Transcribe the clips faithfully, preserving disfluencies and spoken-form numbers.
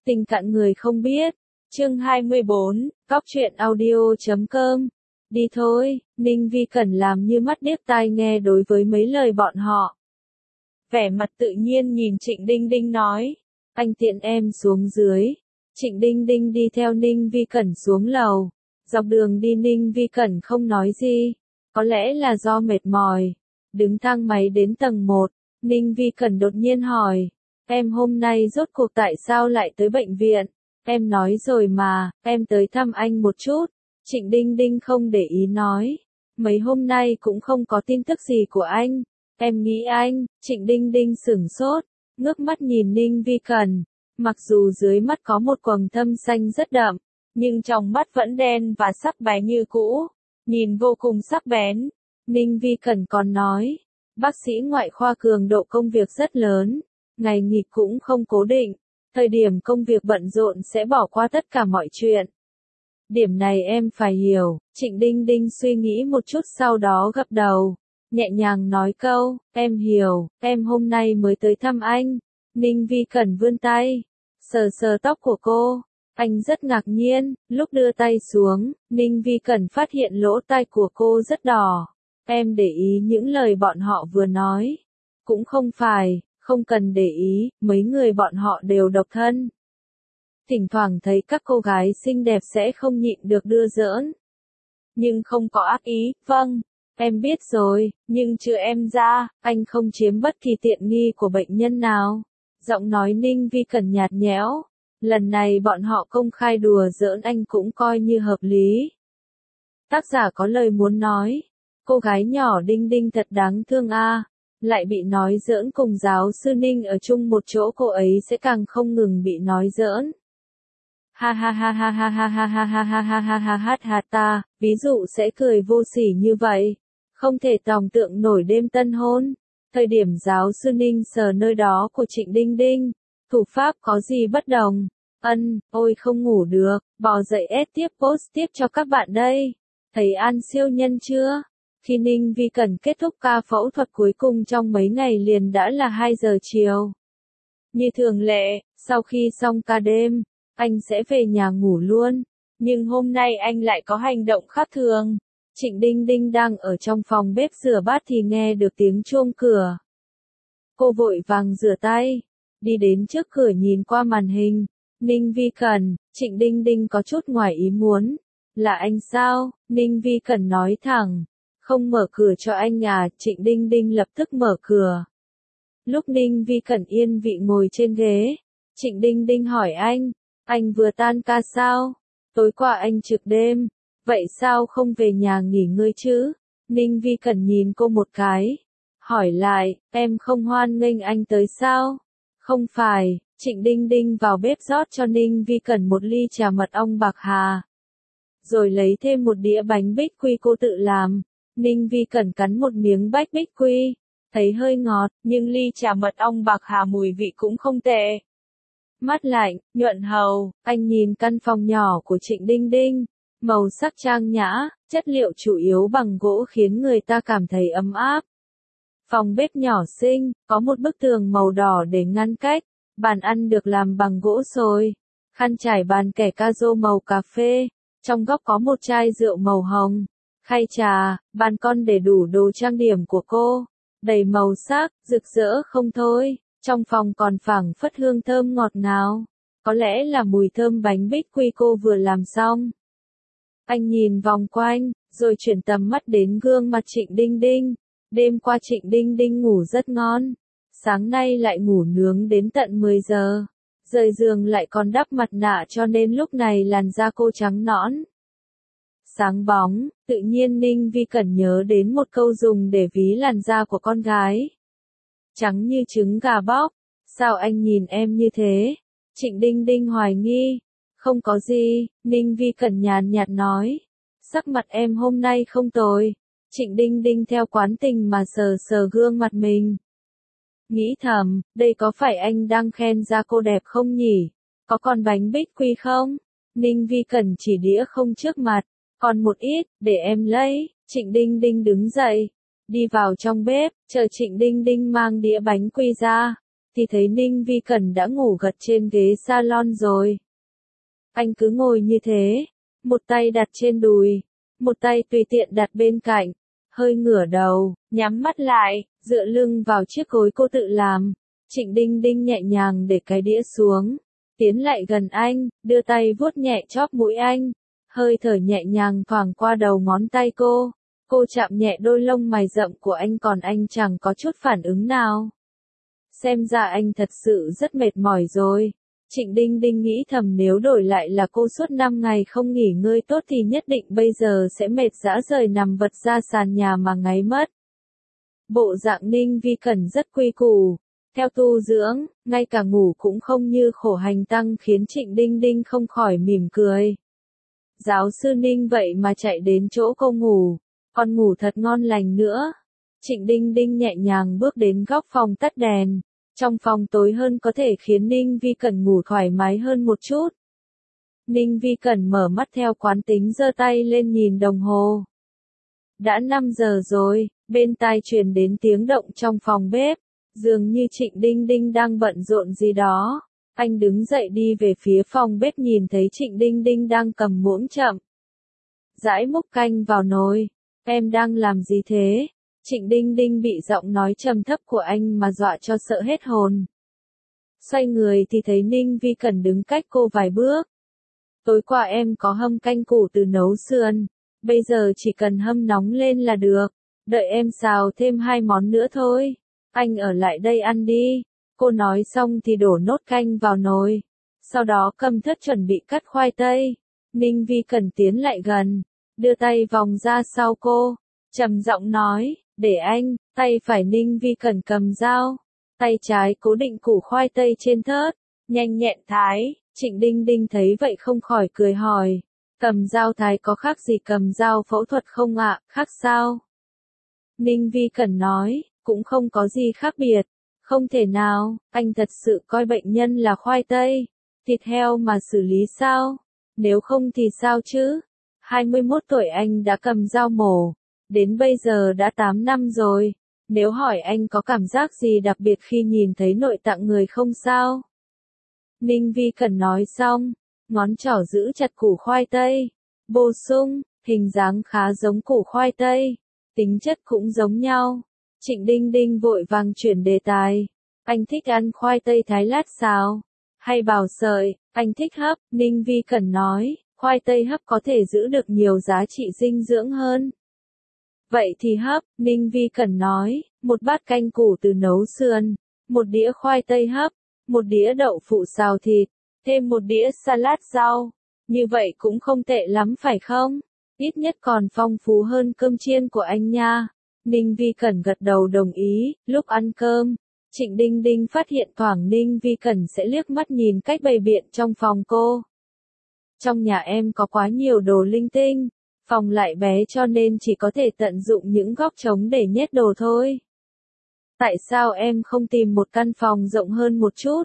Tình cạn người không biết. Chương hai mươi bốn, cóc truyện audio chấm com. Đi thôi, Ninh Vi Cẩn làm như mắt điếc tai nghe đối với mấy lời bọn họ. Vẻ mặt tự nhiên nhìn Trịnh Đinh Đinh nói, anh tiện em xuống dưới. Trịnh Đinh Đinh đi theo Ninh Vi Cẩn xuống lầu. Dọc đường đi Ninh Vi Cẩn không nói gì. Có lẽ là do mệt mỏi. Đứng thang máy đến tầng một, Ninh Vi Cẩn đột nhiên hỏi, em hôm nay rốt cuộc tại sao lại tới bệnh viện? Em nói rồi mà, em tới thăm anh một chút. Trịnh Đinh Đinh không để ý nói, mấy hôm nay cũng không có tin tức gì của anh. Em nghĩ anh. Trịnh Đinh Đinh sửng sốt, ngước mắt nhìn Ninh Vi Cẩn. Mặc dù dưới mắt có một quầng thâm xanh rất đậm, nhưng trong mắt vẫn đen và sắc bén như cũ, nhìn vô cùng sắc bén. Ninh Vi Cẩn còn nói, bác sĩ ngoại khoa cường độ công việc rất lớn, ngày nghỉ cũng không cố định, thời điểm công việc bận rộn sẽ bỏ qua tất cả mọi chuyện. Điểm này em phải hiểu. Trịnh Đinh Đinh suy nghĩ một chút sau đó gật đầu, nhẹ nhàng nói câu, em hiểu, em hôm nay mới tới thăm anh. Ninh Vi Cẩn vươn tay, sờ sờ tóc của cô. Anh rất ngạc nhiên, lúc đưa tay xuống, Ninh Vi Cẩn phát hiện lỗ tai của cô rất đỏ. Em để ý những lời bọn họ vừa nói. Cũng không phải, không cần để ý, mấy người bọn họ đều độc thân. Thỉnh thoảng thấy các cô gái xinh đẹp sẽ không nhịn được đưa giỡn. Nhưng không có ác ý. Vâng, em biết rồi, nhưng trừ em ra, anh không chiếm bất kỳ tiện nghi của bệnh nhân nào. Giọng nói Ninh Vi Cẩn nhạt nhẽo. Lần này bọn họ công khai đùa giỡn anh cũng coi như hợp lý. Tác giả có lời muốn nói. Cô gái nhỏ Đinh Đinh thật đáng thương a, à. Lại bị nói giỡn cùng giáo sư Ninh ở chung một chỗ, cô ấy sẽ càng không ngừng bị nói giỡn. Ha ha ha ha ha ha ha ha ha ha ha ha ha ha ha ta, ví dụ sẽ cười vô sỉ như vậy. Không thể tưởng tượng nổi đêm tân hôn. Thời điểm giáo sư Ninh sờ nơi đó của Trịnh Đinh Đinh, thủ pháp có gì bất đồng? Ân, ôi không ngủ được, bò dậy ép tiếp post tiếp cho các bạn đây. Thấy An siêu nhân chưa? Khi Ninh Vi Cẩn kết thúc ca phẫu thuật cuối cùng trong mấy ngày liền đã là hai giờ chiều. Như thường lệ, sau khi xong ca đêm, anh sẽ về nhà ngủ luôn. Nhưng hôm nay anh lại có hành động khác thường. Trịnh Đinh Đinh đang ở trong phòng bếp rửa bát thì nghe được tiếng chuông cửa. Cô vội vàng rửa tay, đi đến trước cửa nhìn qua màn hình. Ninh Vi Cẩn. Trịnh Đinh Đinh có chút ngoài ý muốn. Là anh sao? Ninh Vi Cẩn nói thẳng. Không mở cửa cho anh à? Trịnh Đinh Đinh lập tức mở cửa. Lúc Ninh Vi Cẩn yên vị ngồi trên ghế, Trịnh Đinh Đinh hỏi anh, anh vừa tan ca sao? Tối qua anh trực đêm, vậy sao không về nhà nghỉ ngơi chứ? Ninh Vi Cẩn nhìn cô một cái, hỏi lại, em không hoan nghênh anh tới sao? Không phải. Trịnh Đinh Đinh vào bếp rót cho Ninh Vi Cẩn một ly trà mật ong bạc hà, rồi lấy thêm một đĩa bánh bích quy cô tự làm. Ninh Vi Cẩn cắn một miếng bách bích quy, thấy hơi ngọt, nhưng ly trà mật ong bạc hà mùi vị cũng không tệ. Mát lạnh, nhuận hầu. Anh nhìn căn phòng nhỏ của Trịnh Đinh Đinh, màu sắc trang nhã, chất liệu chủ yếu bằng gỗ khiến người ta cảm thấy ấm áp. Phòng bếp nhỏ xinh, có một bức tường màu đỏ để ngăn cách, bàn ăn được làm bằng gỗ sồi, khăn trải bàn kẻ ca rô màu cà phê, trong góc có một chai rượu màu hồng, khay trà, bàn con để đủ đồ trang điểm của cô, đầy màu sắc, rực rỡ không thôi. Trong phòng còn phảng phất hương thơm ngọt ngào, có lẽ là mùi thơm bánh bích quy cô vừa làm xong. Anh nhìn vòng quanh, rồi chuyển tầm mắt đến gương mặt Trịnh Đinh Đinh. Đêm qua Trịnh Đinh Đinh ngủ rất ngon, sáng nay lại ngủ nướng đến tận mười giờ, rời giường lại còn đắp mặt nạ cho nên lúc này làn da cô trắng nõn, sáng bóng. Tự nhiên Ninh Vi Cẩn nhớ đến một câu dùng để ví làn da của con gái. Trắng như trứng gà bóc. Sao anh nhìn em như thế? Trịnh Đinh Đinh hoài nghi. Không có gì, Ninh Vi Cẩn nhàn nhạt nói. Sắc mặt em hôm nay không tồi. Trịnh Đinh Đinh theo quán tình mà sờ sờ gương mặt mình. Nghĩ thầm, đây có phải anh đang khen da cô đẹp không nhỉ? Có còn bánh bích quy không? Ninh Vi Cẩn chỉ đĩa không trước mặt. Còn một ít, để em lấy. Trịnh Đinh Đinh đứng dậy, đi vào trong bếp, chờ Trịnh Đinh Đinh mang đĩa bánh quy ra. thì thấy Ninh Vi Cẩn đã ngủ gật trên ghế salon rồi. Anh cứ ngồi như thế, một tay đặt trên đùi, một tay tùy tiện đặt bên cạnh, hơi ngửa đầu, nhắm mắt lại, dựa lưng vào chiếc gối cô tự làm. Trịnh Đinh Đinh nhẹ nhàng để cái đĩa xuống, tiến lại gần anh, đưa tay vuốt nhẹ chóp mũi anh, hơi thở nhẹ nhàng thoảng qua đầu ngón tay cô. Cô chạm nhẹ đôi lông mày rậm của anh còn anh chẳng có chút phản ứng nào. Xem ra anh thật sự rất mệt mỏi rồi. Trịnh Đinh Đinh nghĩ thầm nếu đổi lại là cô suốt năm ngày không nghỉ ngơi tốt thì nhất định bây giờ sẽ mệt rã rời nằm vật ra sàn nhà mà ngáy mất. Bộ dạng Ninh Vi Cẩn rất quy củ, theo tu dưỡng, ngay cả ngủ cũng không như khổ hành tăng khiến Trịnh Đinh Đinh không khỏi mỉm cười. Giáo sư Ninh vậy mà chạy đến chỗ cô ngủ, còn ngủ thật ngon lành nữa. Trịnh Đinh Đinh nhẹ nhàng bước đến góc phòng tắt đèn. Trong phòng tối hơn có thể khiến Ninh Vi Cẩn ngủ thoải mái hơn một chút. Ninh Vi Cẩn mở mắt theo quán tính giơ tay lên nhìn đồng hồ. Đã năm giờ rồi, bên tai truyền đến tiếng động trong phòng bếp, dường như Trịnh Đinh Đinh đang bận rộn gì đó. Anh đứng dậy đi về phía phòng bếp nhìn thấy Trịnh Đinh Đinh đang cầm muỗng chậm rãi múc canh vào nồi. Em đang làm gì thế? Trịnh Đinh Đinh bị giọng nói trầm thấp của anh mà dọa cho sợ hết hồn. Xoay người thì thấy Ninh Vi Cẩn đứng cách cô vài bước. Tối qua em có hâm canh củ từ nấu sườn, bây giờ chỉ cần hâm nóng lên là được, đợi em xào thêm hai món nữa thôi. Anh ở lại đây ăn đi. Cô nói xong thì đổ nốt canh vào nồi, sau đó cầm thớt chuẩn bị cắt khoai tây. Ninh Vi Cẩn tiến lại gần, đưa tay vòng ra sau cô, trầm giọng nói, để anh. Tay phải Ninh Vi Cẩn cầm dao, tay trái cố định củ khoai tây trên thớt, nhanh nhẹn thái. Trịnh Đinh Đinh thấy vậy không khỏi cười hỏi, cầm dao thái có khác gì cầm dao phẫu thuật không ạ? Khác sao? Ninh Vi Cẩn nói, cũng không có gì khác biệt. Không thể nào, anh thật sự coi bệnh nhân là khoai tây, thịt heo mà xử lý sao? Nếu không thì sao chứ? hai mươi mốt tuổi anh đã cầm dao mổ, đến bây giờ đã tám năm rồi. Nếu hỏi anh có cảm giác gì đặc biệt khi nhìn thấy nội tạng người không sao? Ninh Vi Cẩn nói xong, ngón trỏ giữ chặt củ khoai tây, bổ sung, hình dáng khá giống củ khoai tây, tính chất cũng giống nhau. Trịnh Đinh Đinh vội vàng chuyển đề tài. Anh thích ăn khoai tây thái lát xào, hay bào sợi? Anh thích hấp. Ninh Vi Cẩn nói, khoai tây hấp có thể giữ được nhiều giá trị dinh dưỡng hơn. Vậy thì hấp. Ninh Vi Cẩn nói, một bát canh củ từ nấu sườn, một đĩa khoai tây hấp, một đĩa đậu phụ xào thịt, thêm một đĩa salad rau. Như vậy cũng không tệ lắm phải không? Ít nhất còn phong phú hơn cơm chiên của anh nha. Ninh Vi Cẩn gật đầu đồng ý. Lúc ăn cơm, Trịnh Đinh Đinh phát hiện thoảng Ninh Vi Cẩn sẽ liếc mắt nhìn cách bày biện trong phòng cô. Trong nhà em có quá nhiều đồ linh tinh, phòng lại bé cho nên chỉ có thể tận dụng những góc trống để nhét đồ thôi. Tại sao em không tìm một căn phòng rộng hơn một chút?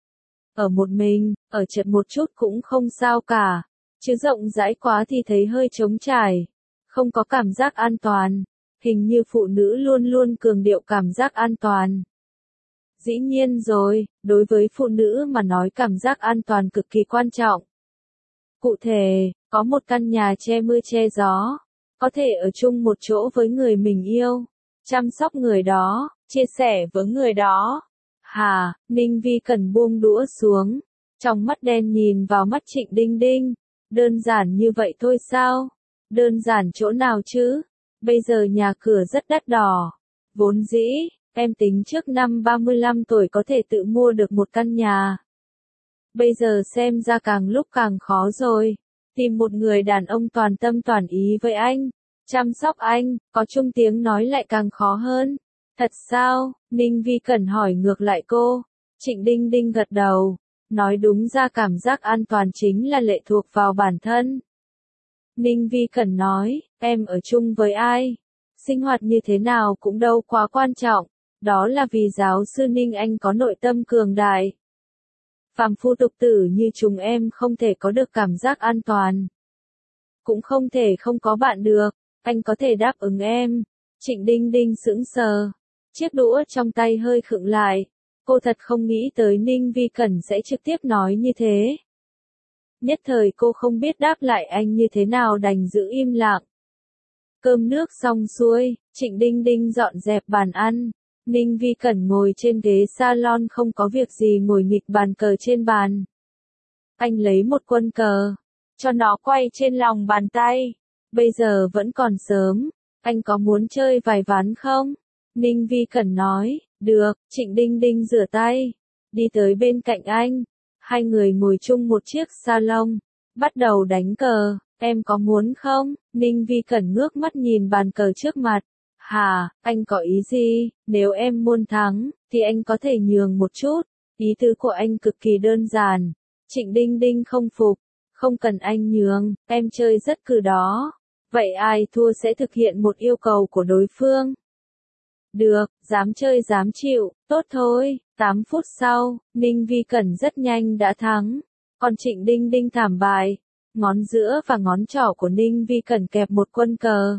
Ở một mình, ở chật một chút cũng không sao cả, chứ rộng rãi quá thì thấy hơi trống trải, không có cảm giác an toàn. Hình như phụ nữ luôn luôn cường điệu cảm giác an toàn. Dĩ nhiên rồi, đối với phụ nữ mà nói cảm giác an toàn cực kỳ quan trọng. Cụ thể, có một căn nhà che mưa che gió, có thể ở chung một chỗ với người mình yêu, chăm sóc người đó, chia sẻ với người đó. Hà, Ninh Vi Cẩn buông đũa xuống, trong mắt đen nhìn vào mắt Trịnh Đinh Đinh. Đơn giản như vậy thôi sao? Đơn giản chỗ nào chứ? Bây giờ nhà cửa rất đắt đỏ. Vốn dĩ, em tính trước năm ba mươi lăm tuổi có thể tự mua được một căn nhà. Bây giờ xem ra càng lúc càng khó rồi. Tìm một người đàn ông toàn tâm toàn ý với anh, chăm sóc anh, có chung tiếng nói lại càng khó hơn. Thật sao? Ninh Vi Cẩn hỏi ngược lại cô. Trịnh Đinh Đinh gật đầu, nói đúng ra cảm giác an toàn chính là lệ thuộc vào bản thân. Ninh Vi Cẩn nói, em ở chung với ai, sinh hoạt như thế nào cũng đâu quá quan trọng, đó là vì giáo sư Ninh anh có nội tâm cường đại. Phàm phu tục tử như chúng em không thể có được cảm giác an toàn. Cũng không thể không có bạn được, anh có thể đáp ứng em. Trịnh Đinh Đinh sững sờ, chiếc đũa trong tay hơi khựng lại, Cô thật không nghĩ tới Ninh Vi Cẩn sẽ trực tiếp nói như thế. Nhất thời cô không biết đáp lại anh như thế nào đành giữ im lặng. Cơm nước xong xuôi, Trịnh Đinh Đinh dọn dẹp bàn ăn. Ninh Vi Cẩn ngồi trên ghế salon không có việc gì ngồi nghịch bàn cờ trên bàn. Anh lấy một quân cờ, cho nó quay trên lòng bàn tay. Bây giờ vẫn còn sớm, anh có muốn chơi vài ván không? Ninh Vi Cẩn nói, được. Trịnh Đinh Đinh rửa tay, đi tới bên cạnh anh. Hai người ngồi chung một chiếc salon, bắt đầu đánh cờ. Em có muốn không? Ninh Vi Cẩn ngước mắt nhìn bàn cờ trước mặt. Hả, anh có ý gì? Nếu em muốn thắng, thì anh có thể nhường một chút. Ý tứ của anh cực kỳ đơn giản. Trịnh Đinh Đinh không phục. Không cần anh nhường, em chơi rất cừ đó. Vậy ai thua sẽ thực hiện một yêu cầu của đối phương. Được, dám chơi dám chịu, tốt thôi. tám phút sau, Ninh Vi Cẩn rất nhanh đã thắng. Còn Trịnh Đinh Đinh thảm bại. Ngón giữa và ngón trỏ của Ninh Vi Cẩn kẹp một quân cờ.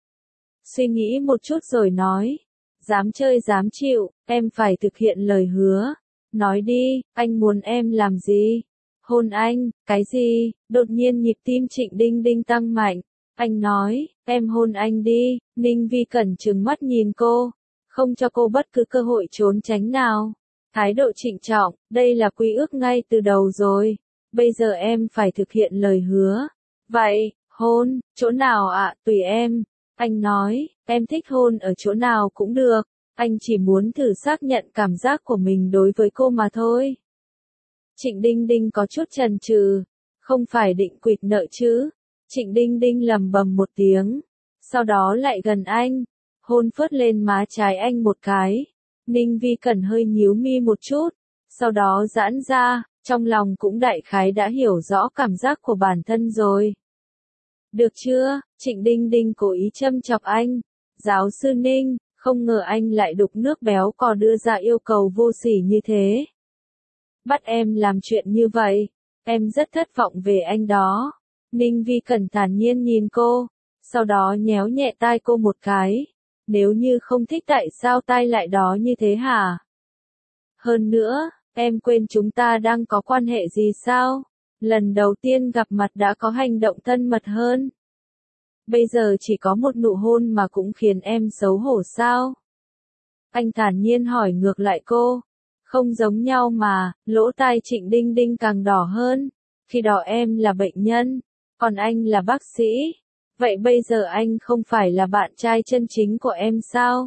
Suy nghĩ một chút rồi nói. Dám chơi dám chịu, em phải thực hiện lời hứa. Nói đi, anh muốn em làm gì? Hôn anh, cái gì? Đột nhiên nhịp tim Trịnh Đinh Đinh tăng mạnh. Anh nói, em hôn anh đi. Ninh Vi Cẩn trừng mắt nhìn cô. Không cho cô bất cứ cơ hội trốn tránh nào. Thái độ trịnh trọng, đây là quy ước ngay từ đầu rồi. Bây giờ em phải thực hiện lời hứa. Vậy, hôn, chỗ nào ạ, à? Tùy em. Anh nói, em thích hôn ở chỗ nào cũng được. Anh chỉ muốn thử xác nhận cảm giác của mình đối với cô mà thôi. Trịnh Đinh Đinh có chút chần chừ. Không phải định quỵt nợ chứ. Trịnh Đinh Đinh lầm bầm một tiếng. Sau đó lại gần anh. Hôn phớt lên má trái anh một cái. Ninh Vi Cẩn hơi nhíu mi một chút. Sau đó giãn ra. Trong lòng cũng đại khái đã hiểu rõ cảm giác của bản thân rồi. Được chưa? Trịnh Đinh Đinh cố ý châm chọc anh. Giáo sư Ninh, không ngờ anh lại đục nước béo cò đưa ra yêu cầu vô sỉ như thế. Bắt em làm chuyện như vậy. Em rất thất vọng về anh đó. Ninh Vi Cẩn thản nhiên nhìn cô. Sau đó nhéo nhẹ tai cô một cái. Nếu như không thích tại sao tai lại đó như thế hả? Hơn nữa, em quên chúng ta đang có quan hệ gì sao? Lần đầu tiên gặp mặt đã có hành động thân mật hơn. Bây giờ chỉ có một nụ hôn mà cũng khiến em xấu hổ sao? Anh thản nhiên hỏi ngược lại cô. Không giống nhau mà, lỗ tai Trịnh Đinh Đinh càng đỏ hơn. Khi đó em là bệnh nhân, còn anh là bác sĩ. Vậy bây giờ anh không phải là bạn trai chân chính của em sao?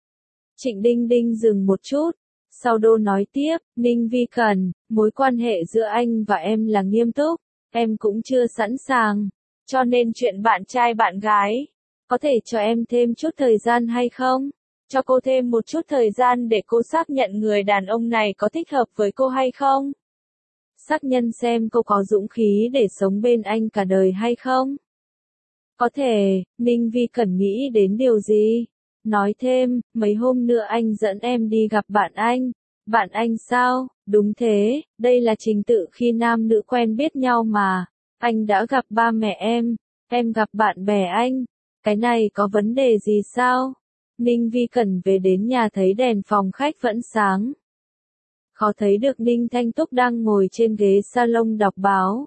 Trịnh Đinh Đinh dừng một chút. Sau đó nói tiếp, Ninh Vi Cẩn, mối quan hệ giữa anh và em là nghiêm túc. Em cũng chưa sẵn sàng. Cho nên chuyện bạn trai bạn gái, có thể cho em thêm chút thời gian hay không? Cho cô thêm một chút thời gian để cô xác nhận người đàn ông này có thích hợp với cô hay không? Xác nhận xem cô có dũng khí để sống bên anh cả đời hay không? Có thể, Ninh Vi Cẩn nghĩ đến điều gì? Nói thêm, mấy hôm nữa anh dẫn em đi gặp bạn anh. Bạn anh sao? Đúng thế, đây là trình tự khi nam nữ quen biết nhau mà. Anh đã gặp ba mẹ em, em gặp bạn bè anh. Cái này có vấn đề gì sao? Ninh Vi Cẩn về đến nhà thấy đèn phòng khách vẫn sáng. Khó thấy được Ninh Thanh Túc đang ngồi trên ghế salon đọc báo.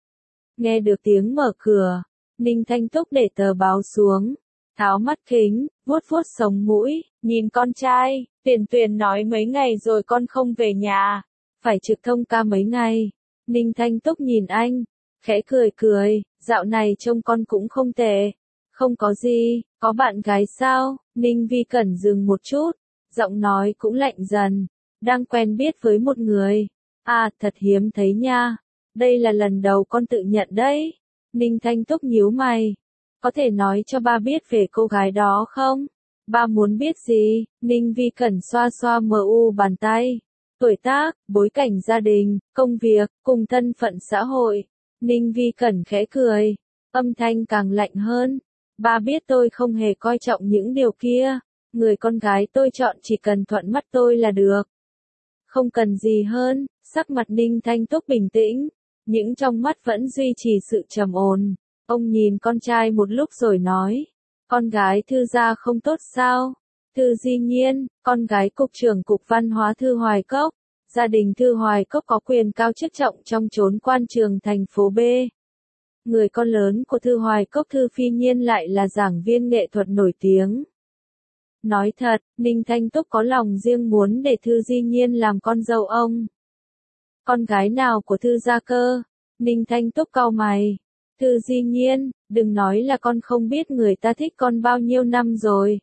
Nghe được tiếng mở cửa, Ninh Thanh Túc để tờ báo xuống, tháo mắt kính, vuốt vuốt sống mũi, nhìn con trai. Tuyền Tuyền nói mấy ngày rồi con không về nhà, phải trực thông ca mấy ngày. Ninh Thanh Túc nhìn anh, khẽ cười cười, dạo này trông con cũng không tệ. Không có gì, có bạn gái sao? Ninh Vi Cẩn dừng một chút, giọng nói cũng lạnh dần. Đang quen biết với một người. À, thật hiếm thấy nha. Đây là lần đầu con tự nhận đấy. Ninh Thanh Túc nhíu mày. Có thể nói cho ba biết về cô gái đó không? Ba muốn biết gì? Ninh Vi Cẩn xoa xoa mờ u bàn tay. Tuổi tác, bối cảnh gia đình, công việc, cùng thân phận xã hội. Ninh Vi Cẩn khẽ cười. Âm thanh càng lạnh hơn. Ba biết tôi không hề coi trọng những điều kia. Người con gái tôi chọn chỉ cần thuận mắt tôi là được. Không cần gì hơn. Sắc mặt Ninh Thanh Túc bình tĩnh. Những trong mắt vẫn duy trì sự trầm ổn. Ông nhìn con trai một lúc rồi nói. Con gái Thư gia không tốt sao? Thư Di Nhiên, con gái Cục trưởng Cục Văn hóa Thư Hoài Cốc. Gia đình Thư Hoài Cốc có quyền cao chức trọng trong chốn quan trường thành phố B. Người con lớn của Thư Hoài Cốc Thư Phi Nhiên lại là giảng viên nghệ thuật nổi tiếng. Nói thật, Ninh Thanh Túc có lòng riêng muốn để Thư Di Nhiên làm con dâu ông. Con gái nào của Thư gia cơ? Ninh Thanh Túc cau mày. Thư Di Nhiên, đừng nói là con không biết người ta thích con bao nhiêu năm rồi.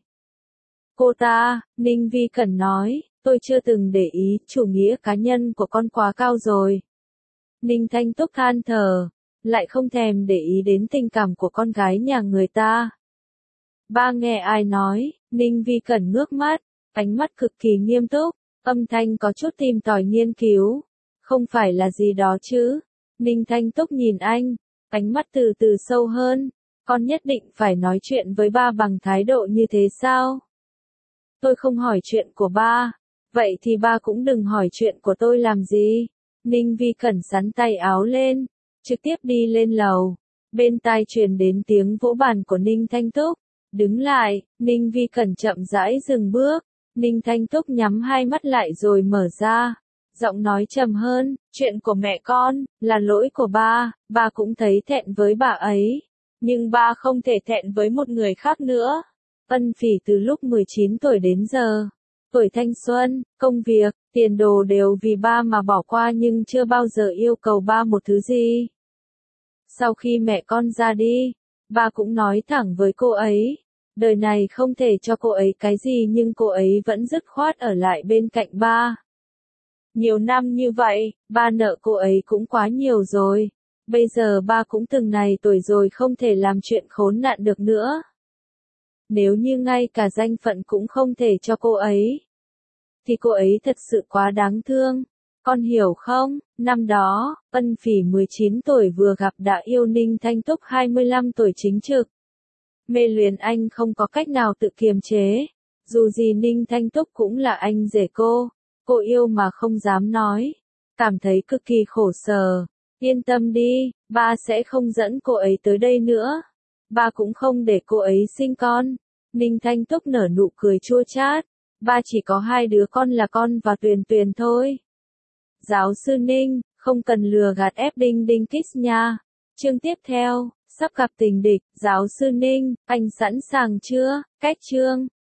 Cô ta, Ninh Vi Cẩn nói, tôi chưa từng để ý, chủ nghĩa cá nhân của con quá cao rồi. Ninh Thanh Túc than thở, lại không thèm để ý đến tình cảm của con gái nhà người ta. Ba nghe ai nói, Ninh Vi Cẩn ngước mắt, ánh mắt cực kỳ nghiêm túc, âm thanh có chút tìm tòi nghiên cứu. Không phải là gì đó chứ. Ninh Thanh Túc nhìn anh, ánh mắt từ từ sâu hơn. Con nhất định phải nói chuyện với ba bằng thái độ như thế sao? Tôi không hỏi chuyện của ba. Vậy thì ba cũng đừng hỏi chuyện của tôi làm gì. Ninh Vi Cẩn sắn tay áo lên, trực tiếp đi lên lầu. Bên tai truyền đến tiếng vỗ bàn của Ninh Thanh Túc. Đứng lại, Ninh Vi Cẩn chậm rãi dừng bước. Ninh Thanh Túc nhắm hai mắt lại rồi mở ra. Giọng nói trầm hơn, chuyện của mẹ con, là lỗi của ba, ba cũng thấy thẹn với bà ấy. Nhưng ba không thể thẹn với một người khác nữa. Ân Phỉ từ lúc mười chín tuổi đến giờ, tuổi thanh xuân, công việc, tiền đồ đều vì ba mà bỏ qua nhưng chưa bao giờ yêu cầu ba một thứ gì. Sau khi mẹ con ra đi, ba cũng nói thẳng với cô ấy, đời này không thể cho cô ấy cái gì nhưng cô ấy vẫn dứt khoát ở lại bên cạnh ba. Nhiều năm như vậy, ba nợ cô ấy cũng quá nhiều rồi. Bây giờ ba cũng từng này tuổi rồi không thể làm chuyện khốn nạn được nữa. Nếu như ngay cả danh phận cũng không thể cho cô ấy, thì cô ấy thật sự quá đáng thương. Con hiểu không, năm đó, Ân Phỉ mười chín tuổi vừa gặp đã yêu Ninh Thanh Túc hai mươi lăm tuổi chính trực. Mê luyến anh không có cách nào tự kiềm chế. Dù gì Ninh Thanh Túc cũng là anh rể cô. Cô yêu mà không dám nói. Cảm thấy cực kỳ khổ sở. Yên tâm đi, ba sẽ không dẫn cô ấy tới đây nữa. Ba cũng không để cô ấy sinh con. Ninh Thanh Túc nở nụ cười chua chát. Ba chỉ có hai đứa con là con và Tuyền Tuyền thôi. Giáo sư Ninh, không cần lừa gạt ép Đinh Đinh Kiss nha. Chương tiếp theo, sắp gặp tình địch. Giáo sư Ninh, anh sẵn sàng chưa? Cách chương.